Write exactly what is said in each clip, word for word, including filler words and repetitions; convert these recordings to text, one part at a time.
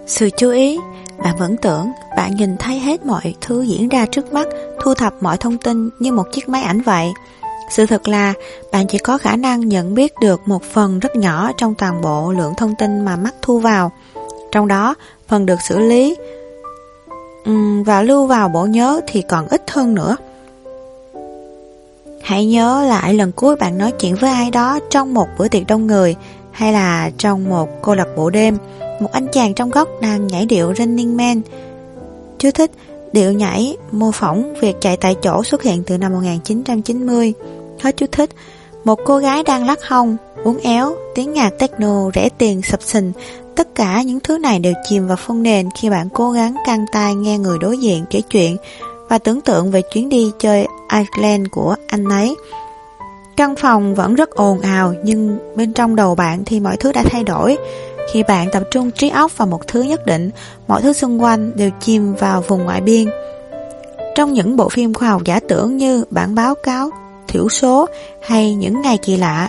Sự chú ý, bạn vẫn tưởng bạn nhìn thấy hết mọi thứ diễn ra trước mắt, thu thập mọi thông tin như một chiếc máy ảnh vậy. Sự thật là bạn chỉ có khả năng nhận biết được một phần rất nhỏ trong toàn bộ lượng thông tin mà mắt thu vào. Trong đó, phần được xử lý um, và lưu vào bộ nhớ thì còn ít hơn nữa. Hãy nhớ lại lần cuối bạn nói chuyện với ai đó trong một bữa tiệc đông người, hay là trong một câu lạc bộ đêm. Một anh chàng trong góc đang nhảy điệu Running Man. Chú thích: điệu nhảy mô phỏng việc chạy tại chỗ xuất hiện từ năm một nghìn chín trăm chín mươi. Hết chú thích. Một cô gái đang lắc hông, uốn éo, tiếng nhạc techno rẻ tiền sập sình. Tất cả những thứ này đều chìm vào phông nền khi bạn cố gắng căng tai nghe người đối diện kể chuyện và tưởng tượng về chuyến đi chơi Iceland của anh ấy. Căn phòng vẫn rất ồn ào, nhưng bên trong đầu bạn thì mọi thứ đã thay đổi. Khi bạn tập trung trí óc vào một thứ nhất định, mọi thứ xung quanh đều chìm vào vùng ngoại biên. Trong những bộ phim khoa học giả tưởng như bản báo cáo thiểu số hay những ngày kỳ lạ,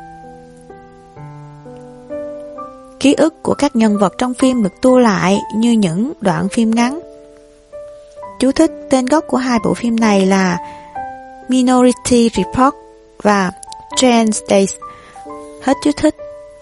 ký ức của các nhân vật trong phim được tua lại như những đoạn phim ngắn. Chú thích: tên gốc của hai bộ phim này là Minority Report và Trend Days. Hết chú thích.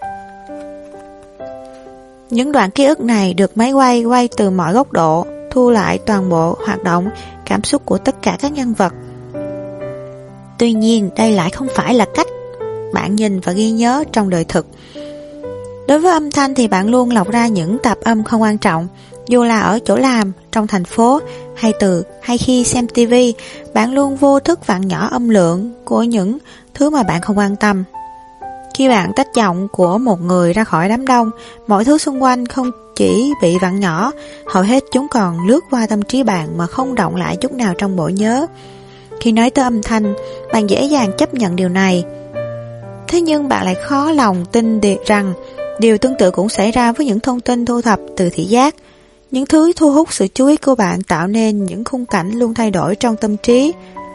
Những đoạn ký ức này được máy quay quay từ mọi góc độ, thu lại toàn bộ hoạt động, cảm xúc của tất cả các nhân vật. Tuy nhiên, đây lại không phải là cách bạn nhìn và ghi nhớ trong đời thực. Đối với âm thanh thì bạn luôn lọc ra những tạp âm không quan trọng. Dù là ở chỗ làm, trong thành phố, hay từ hay khi xem tivi, bạn luôn vô thức vặn nhỏ âm lượng của những thứ mà bạn không quan tâm. Khi bạn tách giọng của một người ra khỏi đám đông, mọi thứ xung quanh không chỉ bị vặn nhỏ, hầu hết chúng còn lướt qua tâm trí bạn mà không động lại chút nào trong bộ nhớ. Khi nói tới âm thanh, bạn dễ dàng chấp nhận điều này. Thế nhưng bạn lại khó lòng tin được rằng điều tương tự cũng xảy ra với những thông tin thu thập từ thị giác. Những thứ thu hút sự chú ý của bạn tạo nên những khung cảnh luôn thay đổi trong tâm trí.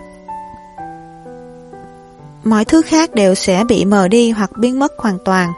Mọi thứ khác đều sẽ bị mờ đi hoặc biến mất hoàn toàn.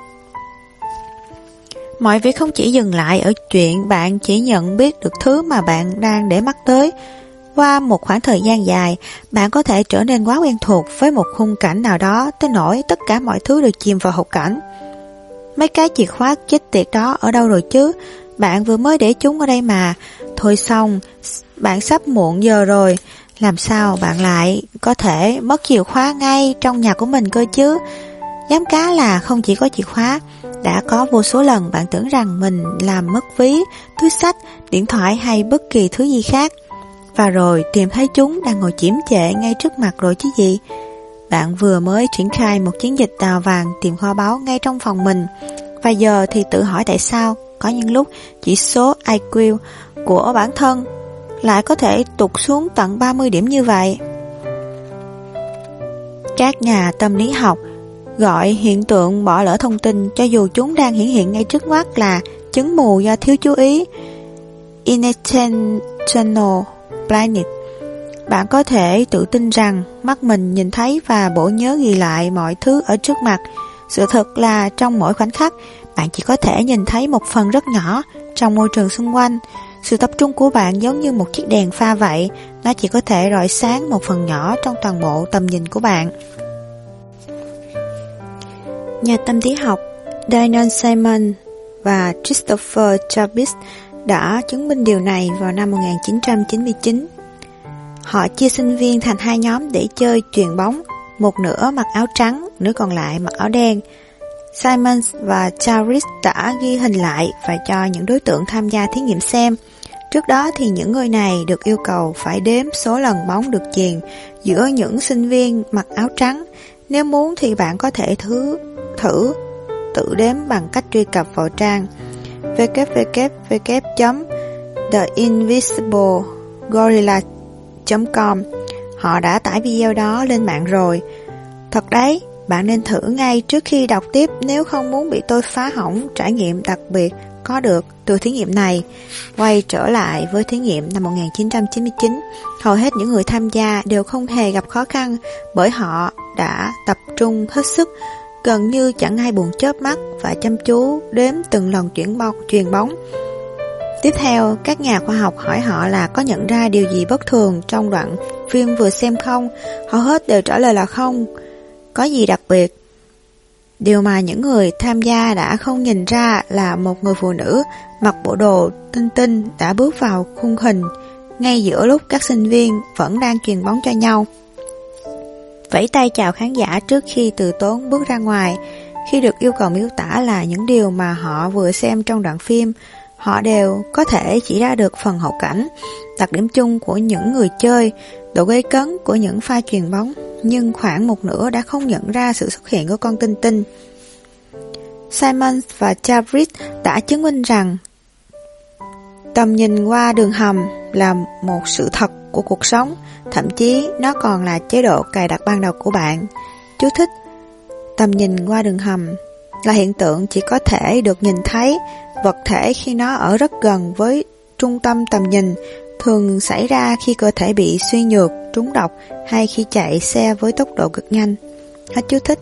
Mọi việc không chỉ dừng lại ở chuyện bạn chỉ nhận biết được thứ mà bạn đang để mắt tới. Qua một khoảng thời gian dài, bạn có thể trở nên quá quen thuộc với một khung cảnh nào đó tới nỗi tất cả mọi thứ đều chìm vào hậu cảnh. Mấy cái chìa khóa chết tiệt đó ở đâu rồi chứ? Bạn vừa mới để chúng ở đây mà. Thôi xong, bạn sắp muộn giờ rồi. Làm sao bạn lại có thể mất chìa khóa ngay trong nhà của mình cơ chứ? Dám cá là không chỉ có chìa khóa. Đã có vô số lần bạn tưởng rằng mình làm mất ví, túi xách, điện thoại hay bất kỳ thứ gì khác, và rồi tìm thấy chúng đang ngồi chiếm trệ ngay trước mặt rồi chứ gì. Bạn vừa mới triển khai một chiến dịch đào vàng tìm kho báu ngay trong phòng mình, và giờ thì tự hỏi tại sao có những lúc chỉ số i kiu của bản thân lại có thể tụt xuống tận ba mươi điểm như vậy. Các nhà tâm lý học gọi hiện tượng bỏ lỡ thông tin, cho dù chúng đang hiển hiện ngay trước mắt, là chứng mù do thiếu chú ý, inattentional blindness. Bạn có thể tự tin rằng mắt mình nhìn thấy và bộ nhớ ghi lại mọi thứ ở trước mặt. Sự thật là trong mỗi khoảnh khắc, bạn chỉ có thể nhìn thấy một phần rất nhỏ trong môi trường xung quanh. Sự tập trung của bạn giống như một chiếc đèn pha vậy, nó chỉ có thể rọi sáng một phần nhỏ trong toàn bộ tầm nhìn của bạn. Nhà tâm lý học Daniel Simon và Christopher Chapis đã chứng minh điều này vào năm một nghìn chín trăm chín mươi chín. Họ chia sinh viên thành hai nhóm để chơi chuyền bóng, một nửa mặc áo trắng, nửa còn lại mặc áo đen. Simon và Chapis đã ghi hình lại và cho những đối tượng tham gia thí nghiệm xem. Trước đó thì những người này được yêu cầu phải đếm số lần bóng được chuyền giữa những sinh viên mặc áo trắng. Nếu muốn thì bạn có thể thử, thử tự đếm bằng cách truy cập vào trang w w w chấm the invisible gorilla chấm com. Họ đã tải video đó lên mạng rồi. Thật đấy, bạn nên thử ngay trước khi đọc tiếp nếu không muốn bị tôi phá hỏng trải nghiệm đặc biệt có được từ thí nghiệm này. Quay trở lại với thí nghiệm năm một nghìn chín trăm chín mươi chín, hầu hết những người tham gia đều không hề gặp khó khăn bởi họ đã tập trung hết sức, gần như chẳng ai buồn chớp mắt và chăm chú đếm từng lần chuyển bóng, chuyền bóng. Tiếp theo, các nhà khoa học hỏi họ là có nhận ra điều gì bất thường trong đoạn phim vừa xem không? Họ hết đều trả lời là không. Có gì đặc biệt? Điều mà những người tham gia đã không nhìn ra là một người phụ nữ mặc bộ đồ tinh tinh đã bước vào khung hình ngay giữa lúc các sinh viên vẫn đang chuyền bóng cho nhau. Vẫy tay chào khán giả trước khi từ tốn bước ra ngoài. Khi được yêu cầu miêu tả là những điều mà họ vừa xem trong đoạn phim, họ đều có thể chỉ ra được phần hậu cảnh, đặc điểm chung của những người chơi, độ gây cấn của những pha chuyền bóng, nhưng khoảng một nửa đã không nhận ra sự xuất hiện của con tinh tinh. Simons và Jarvis đã chứng minh rằng tầm nhìn qua đường hầm là một sự thật của cuộc sống, thậm chí nó còn là chế độ cài đặt ban đầu của bạn. Chú thích: tầm nhìn qua đường hầm là hiện tượng chỉ có thể được nhìn thấy vật thể khi nó ở rất gần với trung tâm tầm nhìn, thường xảy ra khi cơ thể bị suy nhược, trúng độc hay khi chạy xe với tốc độ cực nhanh. Hết chú thích.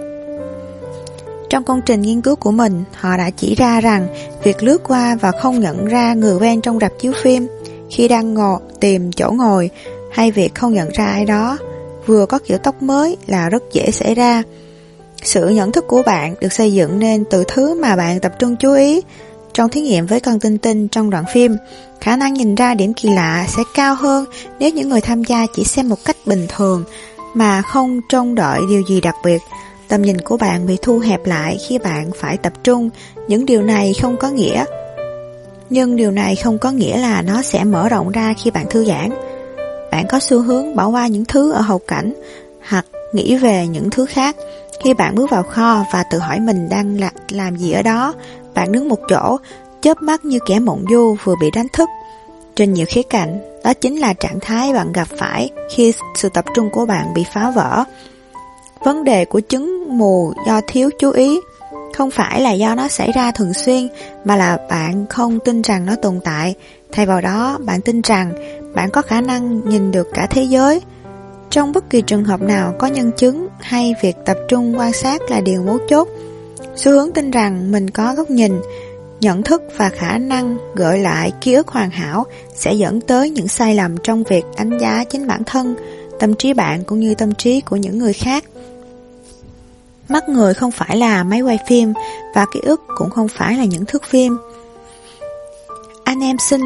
Trong công trình nghiên cứu của mình, họ đã chỉ ra rằng việc lướt qua và không nhận ra người quen trong rạp chiếu phim khi đang ngồi tìm chỗ ngồi, hay việc không nhận ra ai đó vừa có kiểu tóc mới là rất dễ xảy ra. Sự nhận thức của bạn được xây dựng nên từ thứ mà bạn tập trung chú ý. Trong thí nghiệm với con tinh tinh trong đoạn phim, khả năng nhìn ra điểm kỳ lạ sẽ cao hơn nếu những người tham gia chỉ xem một cách bình thường mà không trông đợi điều gì đặc biệt. Tầm nhìn của bạn bị thu hẹp lại khi bạn phải tập trung. Những điều này không có nghĩa Nhưng điều này không có nghĩa là nó sẽ mở rộng ra khi bạn thư giãn. Bạn có xu hướng bỏ qua những thứ ở hậu cảnh hoặc nghĩ về những thứ khác. Khi bạn bước vào kho và tự hỏi mình đang là, làm gì ở đó, bạn đứng một chỗ, chớp mắt như kẻ mộng du vừa bị đánh thức. Trên nhiều khía cạnh, đó chính là trạng thái bạn gặp phải khi sự tập trung của bạn bị phá vỡ. Vấn đề của chứng mù do thiếu chú ý không phải là do nó xảy ra thường xuyên, mà là bạn không tin rằng nó tồn tại. Thay vào đó, bạn tin rằng bạn có khả năng nhìn được cả thế giới. Trong bất kỳ trường hợp nào có nhân chứng hay việc tập trung quan sát là điều mấu chốt. Xu hướng tin rằng mình có góc nhìn, nhận thức và khả năng gợi lại ký ức hoàn hảo sẽ dẫn tới những sai lầm trong việc đánh giá chính bản thân, tâm trí bạn cũng như tâm trí của những người khác. Mắt người không phải là máy quay phim và ký ức cũng không phải là những thước phim. Anh em sinh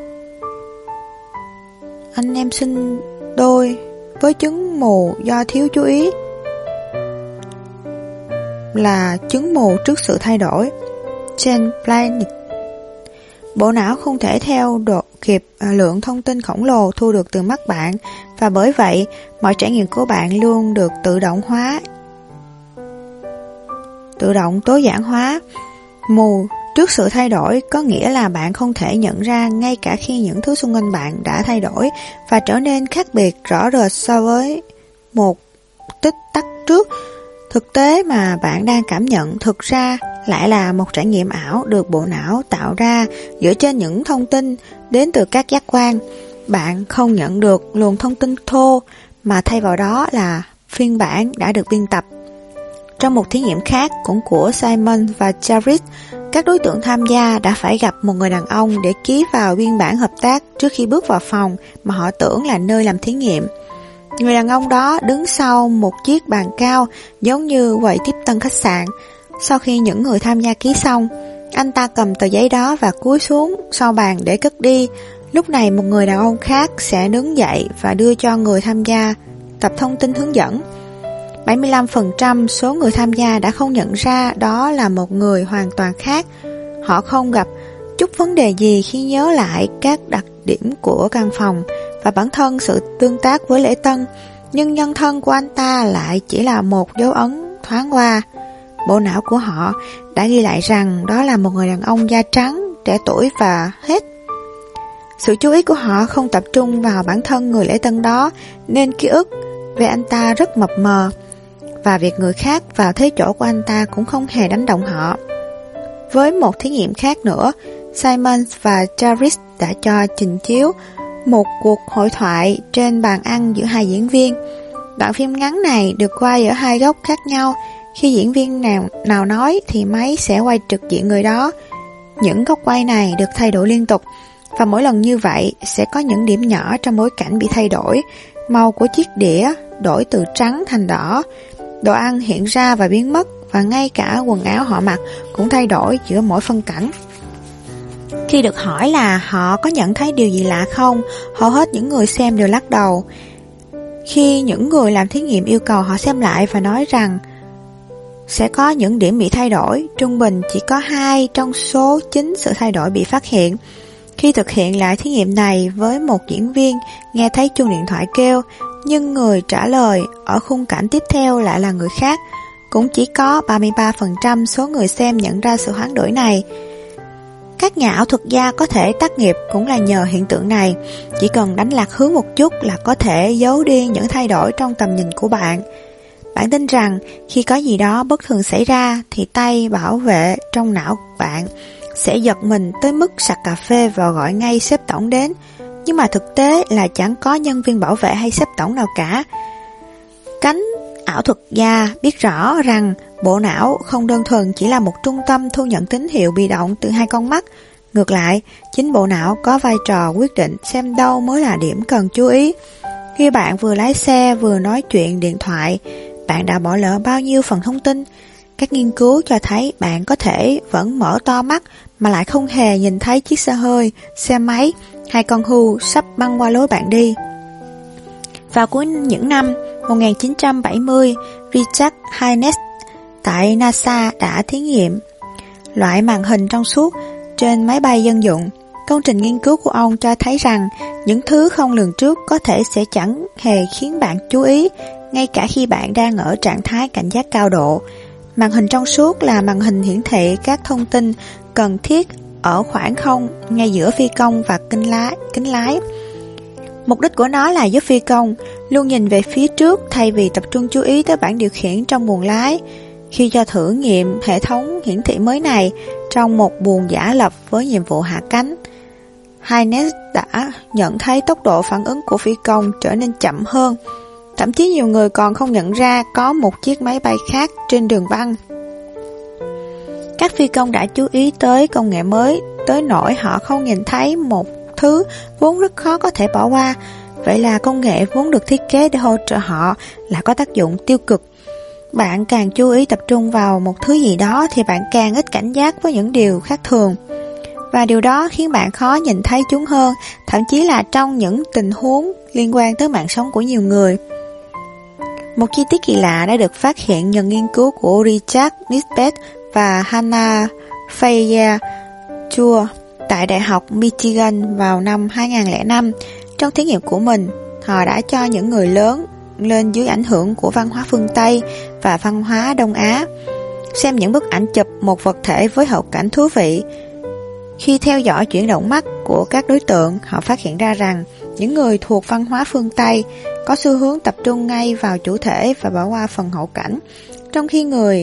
Anh em sinh đôi với chứng mù do thiếu chú ý là chứng mù trước sự thay đổi. Jane Planet. Bộ não không thể theo độ kịp lượng thông tin khổng lồ thu được từ mắt bạn, và bởi vậy mọi trải nghiệm của bạn luôn được tự động hóa, tự động tối giản hóa. Mù trước sự thay đổi có nghĩa là bạn không thể nhận ra ngay cả khi những thứ xung quanh bạn đã thay đổi và trở nên khác biệt rõ rệt so với một tích tắc trước. Thực tế mà bạn đang cảm nhận thực ra lại là một trải nghiệm ảo được bộ não tạo ra dựa trên những thông tin đến từ các giác quan. Bạn không nhận được luồng thông tin thô, mà thay vào đó là phiên bản đã được biên tập. Trong một thí nghiệm khác cũng của Simon và Jarvis, các đối tượng tham gia đã phải gặp một người đàn ông để ký vào biên bản hợp tác trước khi bước vào phòng mà họ tưởng là nơi làm thí nghiệm. Người đàn ông đó đứng sau một chiếc bàn cao giống như quầy tiếp tân khách sạn. Sau khi những người tham gia ký xong, anh ta cầm tờ giấy đó và cúi xuống sau bàn để cất đi. Lúc này một người đàn ông khác sẽ đứng dậy và đưa cho người tham gia tập thông tin hướng dẫn. bảy mươi lăm phần trăm số người tham gia đã không nhận ra đó là một người hoàn toàn khác. Họ không gặp chút vấn đề gì khi nhớ lại các đặc điểm của căn phòng và bản thân sự tương tác với lễ tân, nhưng nhân thân của anh ta lại chỉ là một dấu ấn thoáng qua. Bộ não của họ đã ghi lại rằng đó là một người đàn ông da trắng, trẻ tuổi và hết. Sự chú ý của họ không tập trung vào bản thân người lễ tân đó, nên ký ức về anh ta rất mập mờ, và việc người khác vào thế chỗ của anh ta cũng không hề đánh động họ. Với một thí nghiệm khác nữa, Simon và Jarvis đã cho trình chiếu một cuộc hội thoại trên bàn ăn giữa hai diễn viên. Đoạn phim ngắn này được quay ở hai góc khác nhau. Khi diễn viên nào, nào nói thì máy sẽ quay trực diện người đó. Những góc quay này được thay đổi liên tục, và mỗi lần như vậy sẽ có những điểm nhỏ trong bối cảnh bị thay đổi. Màu của chiếc đĩa đổi từ trắng thành đỏ, đồ ăn hiện ra và biến mất, và ngay cả quần áo họ mặc cũng thay đổi giữa mỗi phân cảnh. Khi được hỏi là họ có nhận thấy điều gì lạ không, hầu hết những người xem đều lắc đầu. Khi những người làm thí nghiệm yêu cầu họ xem lại và nói rằng sẽ có những điểm bị thay đổi, trung bình chỉ có hai trong số chín sự thay đổi bị phát hiện. Khi thực hiện lại thí nghiệm này với một diễn viên nghe thấy chuông điện thoại kêu, nhưng người trả lời ở khung cảnh tiếp theo lại là người khác, cũng chỉ có ba mươi ba phần trăm số người xem nhận ra sự hoán đổi này. Các nhà ảo thuật gia có thể tác nghiệp cũng là nhờ hiện tượng này. Chỉ cần đánh lạc hướng một chút là có thể giấu đi những thay đổi trong tầm nhìn của bạn. Bạn tin rằng khi có gì đó bất thường xảy ra thì tay bảo vệ trong não bạn sẽ giật mình tới mức sặc cà phê và gọi ngay sếp tổng đến. Nhưng mà thực tế là chẳng có nhân viên bảo vệ hay sếp tổng nào cả. Cánh ảo thuật gia biết rõ rằng bộ não không đơn thuần chỉ là một trung tâm thu nhận tín hiệu bị động từ hai con mắt. Ngược lại, chính bộ não có vai trò quyết định xem đâu mới là điểm cần chú ý. Khi bạn vừa lái xe vừa nói chuyện điện thoại, bạn đã bỏ lỡ bao nhiêu phần thông tin. Các nghiên cứu cho thấy bạn có thể vẫn mở to mắt mà lại không hề nhìn thấy chiếc xe hơi, xe máy hay con hươu sắp băng qua lối bạn đi. Vào cuối những năm một nghìn chín trăm bảy mươi, Richard Hynes tại NASA đã thí nghiệm loại màn hình trong suốt trên máy bay dân dụng. Công trình nghiên cứu của ông cho thấy rằng những thứ không lường trước có thể sẽ chẳng hề khiến bạn chú ý, ngay cả khi bạn đang ở trạng thái cảnh giác cao độ. Màn hình trong suốt là màn hình hiển thị các thông tin cần thiết ở khoảng không ngay giữa phi công và kính lái. Kính lái. Mục đích của nó là giúp phi công luôn nhìn về phía trước thay vì tập trung chú ý tới bảng điều khiển trong buồng lái. Khi cho thử nghiệm hệ thống hiển thị mới này trong một buồng giả lập với nhiệm vụ hạ cánh, Hynes đã nhận thấy tốc độ phản ứng của phi công trở nên chậm hơn. Thậm chí nhiều người còn không nhận ra có một chiếc máy bay khác trên đường băng. Các phi công đã chú ý tới công nghệ mới tới nỗi họ không nhìn thấy một thứ vốn rất khó có thể bỏ qua. Vậy là công nghệ vốn được thiết kế để hỗ trợ họ là có tác dụng tiêu cực. Bạn càng chú ý tập trung vào một thứ gì đó thì bạn càng ít cảnh giác với những điều khác thường. Và điều đó khiến bạn khó nhìn thấy chúng hơn, thậm chí là trong những tình huống liên quan tới mạng sống của nhiều người. Một chi tiết kỳ lạ đã được phát hiện nhờ nghiên cứu của Richard Nisbet và Hannah Faye-Chua tại Đại học Michigan vào năm hai nghìn lẻ năm. Trong thí nghiệm của mình, họ đã cho những người lớn lên dưới ảnh hưởng của văn hóa phương Tây và văn hóa Đông Á xem những bức ảnh chụp một vật thể với hậu cảnh thú vị. Khi theo dõi chuyển động mắt của các đối tượng, họ phát hiện ra rằng những người thuộc văn hóa phương Tây có xu hướng tập trung ngay vào chủ thể và bỏ qua phần hậu cảnh, trong khi người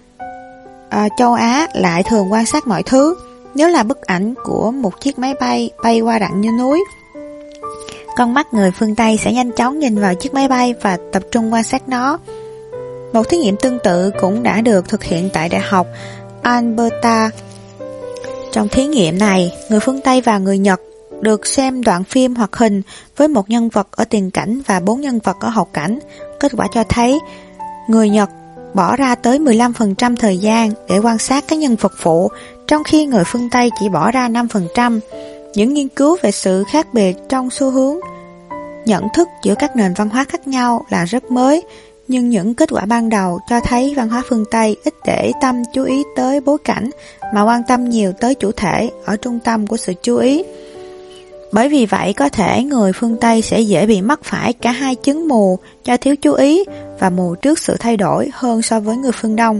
à, châu Á lại thường quan sát mọi thứ. Nếu là bức ảnh của một chiếc máy bay bay qua đoạn như núi, con mắt người phương Tây sẽ nhanh chóng nhìn vào chiếc máy bay và tập trung quan sát nó. Một thí nghiệm tương tự cũng đã được thực hiện tại Đại học Alberta. Trong thí nghiệm này, người phương Tây và người Nhật được xem đoạn phim hoạt hình với một nhân vật ở tiền cảnh và bốn nhân vật ở hậu cảnh. Kết quả cho thấy người Nhật bỏ ra tới mười lăm phần trăm thời gian để quan sát các nhân vật phụ, trong khi người phương Tây chỉ bỏ ra năm phần trăm. Những nghiên cứu về sự khác biệt trong xu hướng nhận thức giữa các nền văn hóa khác nhau là rất mới, nhưng những kết quả ban đầu cho thấy văn hóa phương Tây ít để tâm chú ý tới bối cảnh mà quan tâm nhiều tới chủ thể ở trung tâm của sự chú ý. Bởi vì vậy, có thể người phương Tây sẽ dễ bị mắc phải cả hai chứng mù do thiếu chú ý và mù trước sự thay đổi hơn so với người phương Đông.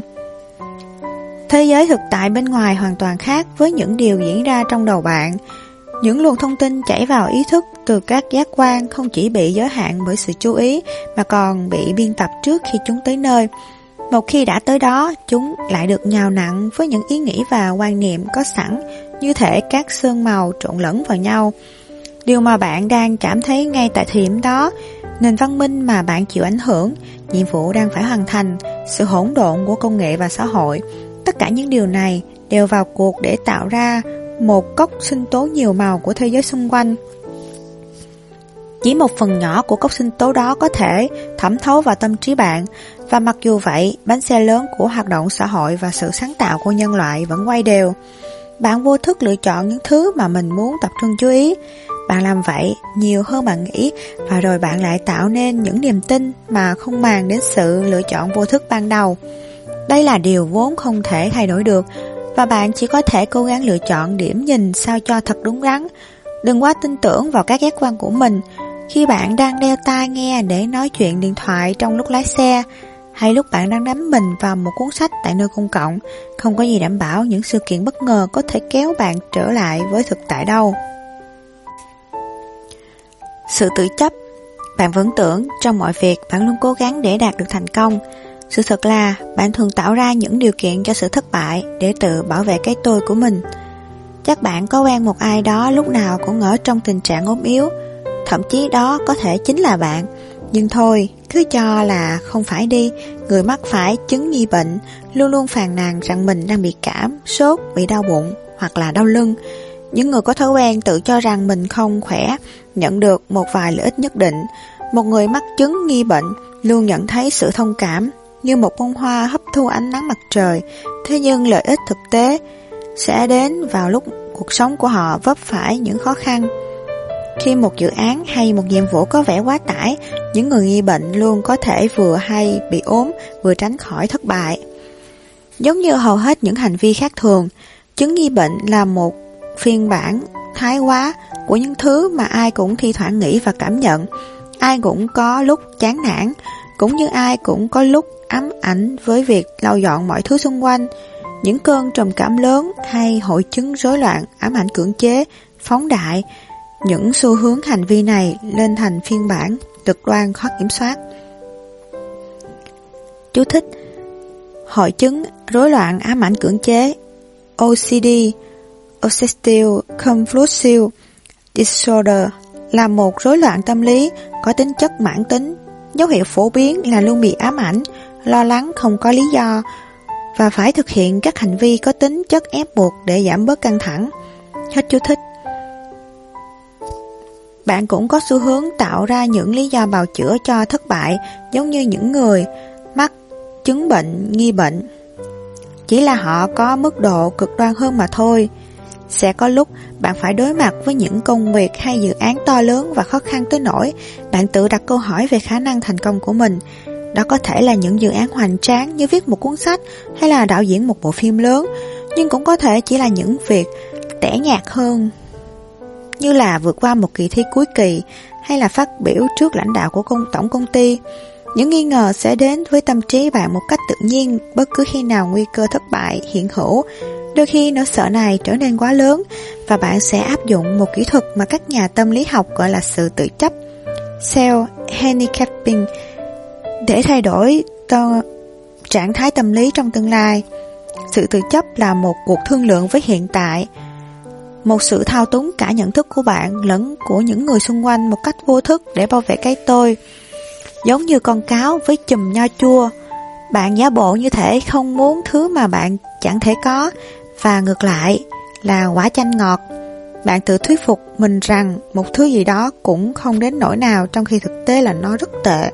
Thế giới thực tại bên ngoài hoàn toàn khác với những điều diễn ra trong đầu bạn. Những luồng thông tin chảy vào ý thức từ các giác quan không chỉ bị giới hạn bởi sự chú ý mà còn bị biên tập trước khi chúng tới nơi. Một khi đã tới đó, chúng lại được nhào nặn với những ý nghĩ và quan niệm có sẵn, như thể các sơn màu trộn lẫn vào nhau. Điều mà bạn đang cảm thấy ngay tại thời điểm đó, nền văn minh mà bạn chịu ảnh hưởng, nhiệm vụ đang phải hoàn thành, sự hỗn độn của công nghệ và xã hội, tất cả những điều này đều đều vào cuộc để tạo ra một cốc sinh tố nhiều màu của thế giới xung quanh. Chỉ một phần nhỏ của cốc sinh tố đó có thể thẩm thấu vào tâm trí bạn, và mặc dù vậy, bánh xe lớn của hoạt động xã hội và sự sáng tạo của nhân loại vẫn quay đều. Bạn vô thức lựa chọn những thứ mà mình muốn tập trung chú ý. Bạn làm vậy nhiều hơn bạn nghĩ, và rồi bạn lại tạo nên những niềm tin mà không màng đến sự lựa chọn vô thức ban đầu. Đây là điều vốn không thể thay đổi được, và bạn chỉ có thể cố gắng lựa chọn điểm nhìn sao cho thật đúng đắn. Đừng quá tin tưởng vào các giác quan của mình. Khi bạn đang đeo tai nghe để nói chuyện điện thoại trong lúc lái xe, hay lúc bạn đang đắm mình vào một cuốn sách tại nơi công cộng, không có gì đảm bảo những sự kiện bất ngờ có thể kéo bạn trở lại với thực tại đâu. Sự tự chấp. Bạn vẫn tưởng trong mọi việc bạn luôn cố gắng để đạt được thành công. Sự thật là bạn thường tạo ra những điều kiện cho sự thất bại để tự bảo vệ cái tôi của mình. Chắc bạn có quen một ai đó lúc nào cũng ở trong tình trạng ốm yếu, thậm chí đó có thể chính là bạn. Nhưng thôi, cứ cho là không phải đi. Người mắc phải chứng nghi bệnh luôn luôn phàn nàn rằng mình đang bị cảm, sốt, bị đau bụng hoặc là đau lưng. Những người có thói quen tự cho rằng mình không khỏe nhận được một vài lợi ích nhất định. Một người mắc chứng nghi bệnh luôn nhận thấy sự thông cảm như một bông hoa hấp thu ánh nắng mặt trời. Thế nhưng lợi ích thực tế sẽ đến vào lúc cuộc sống của họ vấp phải những khó khăn. Khi một dự án hay một nhiệm vụ có vẻ quá tải, những người nghi bệnh luôn có thể vừa hay bị ốm, vừa tránh khỏi thất bại. Giống như hầu hết những hành vi khác thường, chứng nghi bệnh là một phiên bản thái quá của những thứ mà ai cũng thi thoảng nghĩ và cảm nhận. Ai cũng có lúc chán nản, cũng như ai cũng có lúc ám ảnh với việc lau dọn mọi thứ xung quanh. Những cơn trầm cảm lớn hay hội chứng rối loạn ám ảnh cưỡng chế, phóng đại, những xu hướng hành vi này lên thành phiên bản cực đoan khó kiểm soát. Chú thích: hội chứng rối loạn ám ảnh cưỡng chế O C D, Obsessive Compulsive Disorder, là một rối loạn tâm lý có tính chất mãn tính. Dấu hiệu phổ biến là luôn bị ám ảnh, lo lắng không có lý do và phải thực hiện các hành vi có tính chất ép buộc để giảm bớt căng thẳng. Hết chú thích. Bạn cũng có xu hướng tạo ra những lý do bào chữa cho thất bại, giống như những người mắc chứng bệnh nghi bệnh. Chỉ là họ có mức độ cực đoan hơn mà thôi. Sẽ có lúc bạn phải đối mặt với những công việc hay dự án to lớn và khó khăn tới nỗi bạn tự đặt câu hỏi về khả năng thành công của mình. Đó có thể là những dự án hoành tráng như viết một cuốn sách hay là đạo diễn một bộ phim lớn, nhưng cũng có thể chỉ là những việc tẻ nhạt hơn, như là vượt qua một kỳ thi cuối kỳ hay là phát biểu trước lãnh đạo của công tổng công ty. Những nghi ngờ sẽ đến với tâm trí bạn một cách tự nhiên bất cứ khi nào nguy cơ thất bại hiện hữu. Đôi khi nỗi sợ này trở nên quá lớn và bạn sẽ áp dụng một kỹ thuật mà các nhà tâm lý học gọi là sự tự chấp, self-handicapping, để thay đổi to, trạng thái tâm lý trong tương lai. Sự tự chấp là một cuộc thương lượng với hiện tại, một sự thao túng cả nhận thức của bạn lẫn của những người xung quanh một cách vô thức để bảo vệ cái tôi. Giống như con cáo với chùm nho chua, bạn giả bộ như thể không muốn thứ mà bạn chẳng thể có, và ngược lại là quả chanh ngọt. Bạn tự thuyết phục mình rằng một thứ gì đó cũng không đến nỗi nào, trong khi thực tế là nó rất tệ.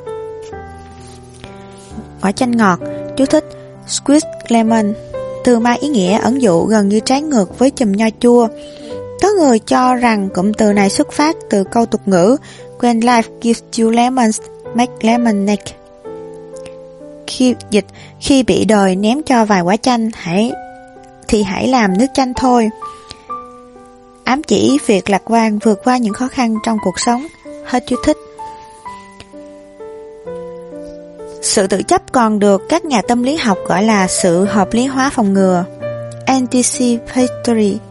Quả chanh ngọt, chú thích: squeezed lemon, từ mang ý nghĩa ẩn dụ gần như trái ngược với chùm nho chua. Có người cho rằng cụm từ này xuất phát từ câu tục ngữ When life gives you lemons, make lemonade. Khi dịch, khi bị đời ném cho vài quả chanh, hãy thì hãy làm nước chanh thôi. Ám chỉ việc lạc quan vượt qua những khó khăn trong cuộc sống. Hết chú thích. Sự tự chấp còn được các nhà tâm lý học gọi là sự hợp lý hóa phòng ngừa, anticipatory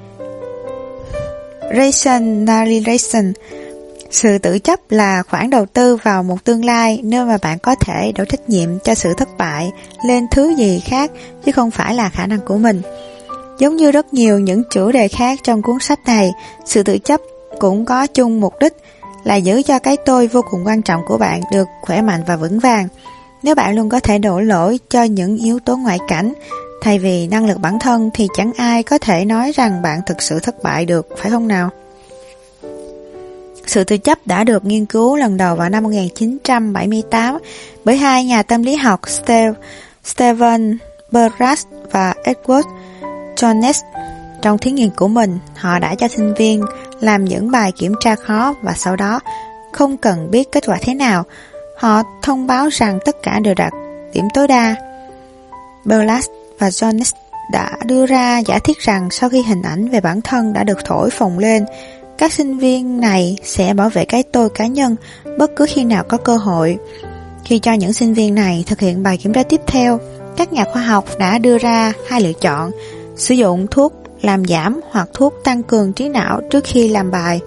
rationalization. Sự tự chấp là khoản đầu tư vào một tương lai nơi mà bạn có thể đổ trách nhiệm cho sự thất bại lên thứ gì khác chứ không phải là khả năng của mình. Giống như rất nhiều những chủ đề khác trong cuốn sách này, sự tự chấp cũng có chung mục đích là giữ cho cái tôi vô cùng quan trọng của bạn được khỏe mạnh và vững vàng. Nếu bạn luôn có thể đổ lỗi cho những yếu tố ngoại cảnh, Thay vì năng lực bản thân thì chẳng ai có thể nói rằng bạn thực sự thất bại được, phải không nào? Sự tự chấp đã được nghiên cứu lần đầu vào năm một nghìn chín trăm bảy mươi tám bởi hai nhà tâm lý học Steve, Steven Berras và Edward Jones. Trong thí nghiệm của mình, họ đã cho sinh viên làm những bài kiểm tra khó và sau đó, không cần biết kết quả thế nào, họ thông báo rằng tất cả đều đạt điểm tối đa. Berras và Jones đã đưa ra giả thiết rằng sau khi hình ảnh về bản thân đã được thổi phồng lên, các sinh viên này sẽ bảo vệ cái tôi cá nhân bất cứ khi nào có cơ hội. Khi cho những sinh viên này thực hiện bài kiểm tra tiếp theo, các nhà khoa học đã đưa ra hai lựa chọn: sử dụng thuốc làm giảm hoặc thuốc tăng cường trí não trước khi làm bài.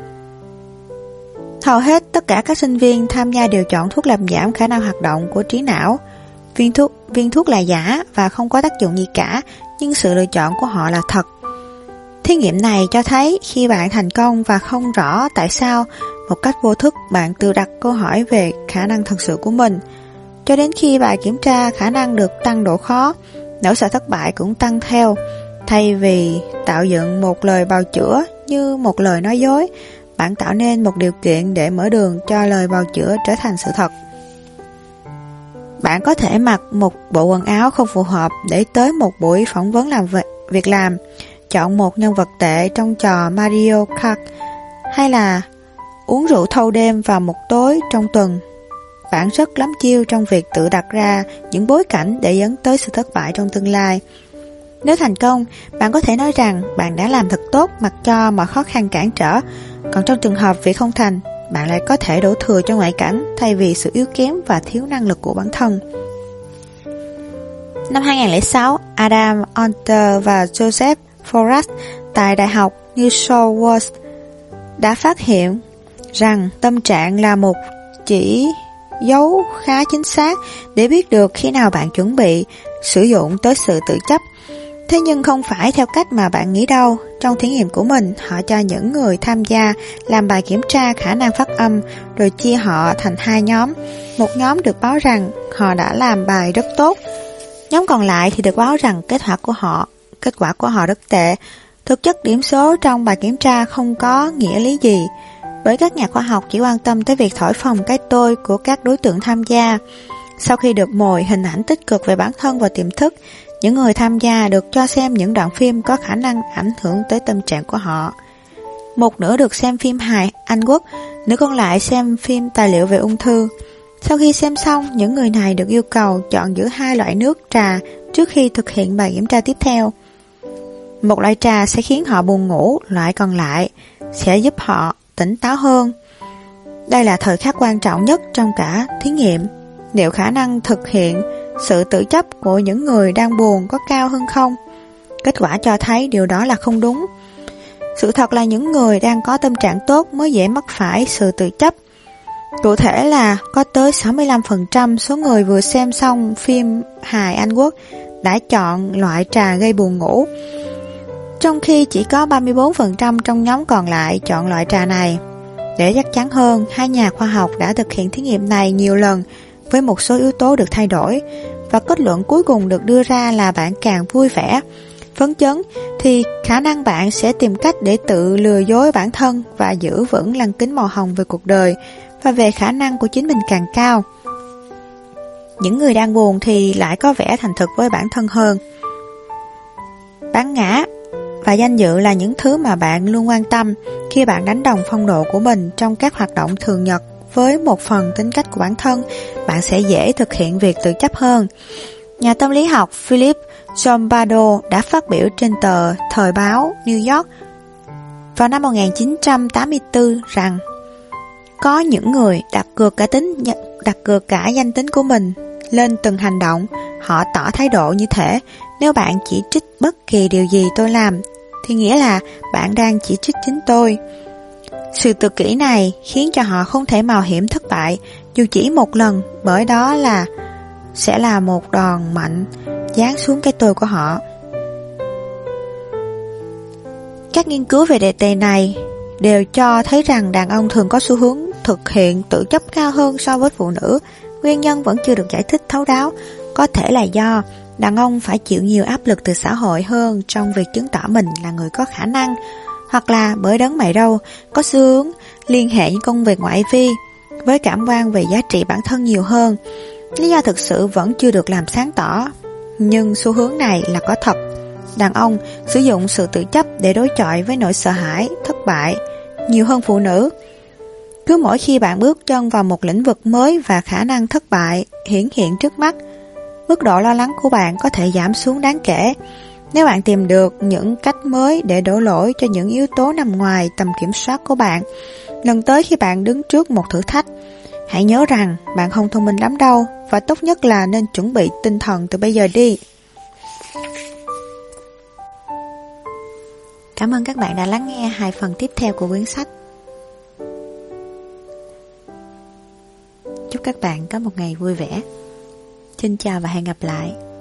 Hầu hết tất cả các sinh viên tham gia đều chọn thuốc làm giảm khả năng hoạt động của trí não. Viên thuốc, viên thuốc là giả và không có tác dụng gì cả, nhưng sự lựa chọn của họ là thật. Thí nghiệm này cho thấy khi bạn thành công và không rõ tại sao, một cách vô thức bạn tự đặt câu hỏi về khả năng thật sự của mình. Cho đến khi bài kiểm tra khả năng được tăng độ khó, nỗi sợ thất bại cũng tăng theo. Thay vì tạo dựng một lời bào chữa như một lời nói dối, bạn tạo nên một điều kiện để mở đường cho lời bào chữa trở thành sự thật. Bạn có thể mặc một bộ quần áo không phù hợp để tới một buổi phỏng vấn làm việc làm, chọn một nhân vật tệ trong trò Mario Kart, hay là uống rượu thâu đêm vào một tối trong tuần. Bạn rất lắm chiêu trong việc tự đặt ra những bối cảnh để dẫn tới sự thất bại trong tương lai. Nếu thành công, bạn có thể nói rằng bạn đã làm thật tốt mặc cho mọi khó khăn cản trở. Còn trong trường hợp việc không thành, bạn lại có thể đổ thừa cho ngoại cảnh thay vì sự yếu kém và thiếu năng lực của bản thân. Năm hai nghìn không trăm lẻ sáu, Adam Onter và Joseph Forrest tại Đại học New South Wales đã phát hiện rằng tâm trạng là một chỉ dấu khá chính xác để biết được khi nào bạn chuẩn bị sử dụng tới sự tự chấp. Thế nhưng không phải theo cách mà bạn nghĩ đâu. Trong thí nghiệm của mình, họ cho những người tham gia làm bài kiểm tra khả năng phát âm, rồi chia họ thành hai nhóm. Một nhóm được báo rằng họ đã làm bài rất tốt. Nhóm còn lại thì được báo rằng kết quả của họ, kết quả của họ rất tệ. Thực chất điểm số trong bài kiểm tra không có nghĩa lý gì, bởi các nhà khoa học chỉ quan tâm tới việc thổi phồng cái tôi của các đối tượng tham gia. Sau khi được mồi hình ảnh tích cực về bản thân và tiềm thức, những người tham gia được cho xem những đoạn phim có khả năng ảnh hưởng tới tâm trạng của họ. Một nửa được xem phim hài Anh Quốc, nửa còn lại xem phim tài liệu về ung thư. Sau khi xem xong, những người này được yêu cầu chọn giữa hai loại nước trà trước khi thực hiện bài kiểm tra tiếp theo. Một loại trà sẽ khiến họ buồn ngủ, loại còn lại sẽ giúp họ tỉnh táo hơn. Đây là thời khắc quan trọng nhất trong cả thí nghiệm. Liệu khả năng thực hiện sự tự chấp của những người đang buồn có cao hơn không? Kết quả cho thấy điều đó là không đúng. Sự thật là những người đang có tâm trạng tốt mới dễ mắc phải sự tự chấp. Cụ thể là có tới sáu mươi lăm phần trăm số người vừa xem xong phim hài Anh Quốc đã chọn loại trà gây buồn ngủ, trong khi chỉ có ba mươi bốn phần trăm trong nhóm còn lại chọn loại trà này. Để chắc chắn hơn, hai nhà khoa học đã thực hiện thí nghiệm này nhiều lần với một số yếu tố được thay đổi, và kết luận cuối cùng được đưa ra là bạn càng vui vẻ, phấn chấn, thì khả năng bạn sẽ tìm cách để tự lừa dối bản thân và giữ vững lăng kính màu hồng về cuộc đời và về khả năng của chính mình càng cao. Những người đang buồn thì lại có vẻ thành thực với bản thân hơn. Bản ngã và danh dự là những thứ mà bạn luôn quan tâm. Khi bạn đánh đồng phong độ của mình trong các hoạt động thường nhật với một phần tính cách của bản thân, bạn sẽ dễ thực hiện việc tự chấp hơn. Nhà tâm lý học Philip Zimbardo đã phát biểu trên tờ Thời báo New York vào năm một nghìn chín trăm tám mươi tư rằng có những người đặt cược cả tính đặt cược cả danh tính của mình lên từng hành động. Họ tỏ thái độ như thể nếu bạn chỉ trích bất kỳ điều gì tôi làm thì nghĩa là bạn đang chỉ trích chính tôi. Sự tự kỷ này khiến cho họ không thể mạo hiểm thất bại dù chỉ một lần, bởi đó là sẽ là một đòn mạnh giáng xuống cái tôi của họ. Các nghiên cứu về đề tài này đều cho thấy rằng đàn ông thường có xu hướng thực hiện tự chấp cao hơn so với phụ nữ. Nguyên nhân vẫn chưa được giải thích thấu đáo, có thể là do Đàn ông phải chịu nhiều áp lực từ xã hội hơn trong việc chứng tỏ mình là người có khả năng, hoặc là bởi đấng mày râu có xu hướng liên hệ những công việc ngoại vi với cảm quan về giá trị bản thân nhiều hơn. Lý do thực sự vẫn chưa được làm sáng tỏ, nhưng xu hướng này là có thật. Đàn ông sử dụng sự tự chấp để đối chọi với nỗi sợ hãi, thất bại nhiều hơn phụ nữ. Cứ mỗi khi bạn bước chân vào một lĩnh vực mới và khả năng thất bại hiển hiện trước mắt, mức độ lo lắng của bạn có thể giảm xuống đáng kể. Nếu bạn tìm được những cách mới để đổ lỗi cho những yếu tố nằm ngoài tầm kiểm soát của bạn, lần tới khi bạn đứng trước một thử thách, hãy nhớ rằng bạn không thông minh lắm đâu, và tốt nhất là nên chuẩn bị tinh thần từ bây giờ đi. Cảm ơn các bạn đã lắng nghe hai phần tiếp theo của quyển sách. Chúc các bạn có một ngày vui vẻ. Xin chào và hẹn gặp lại.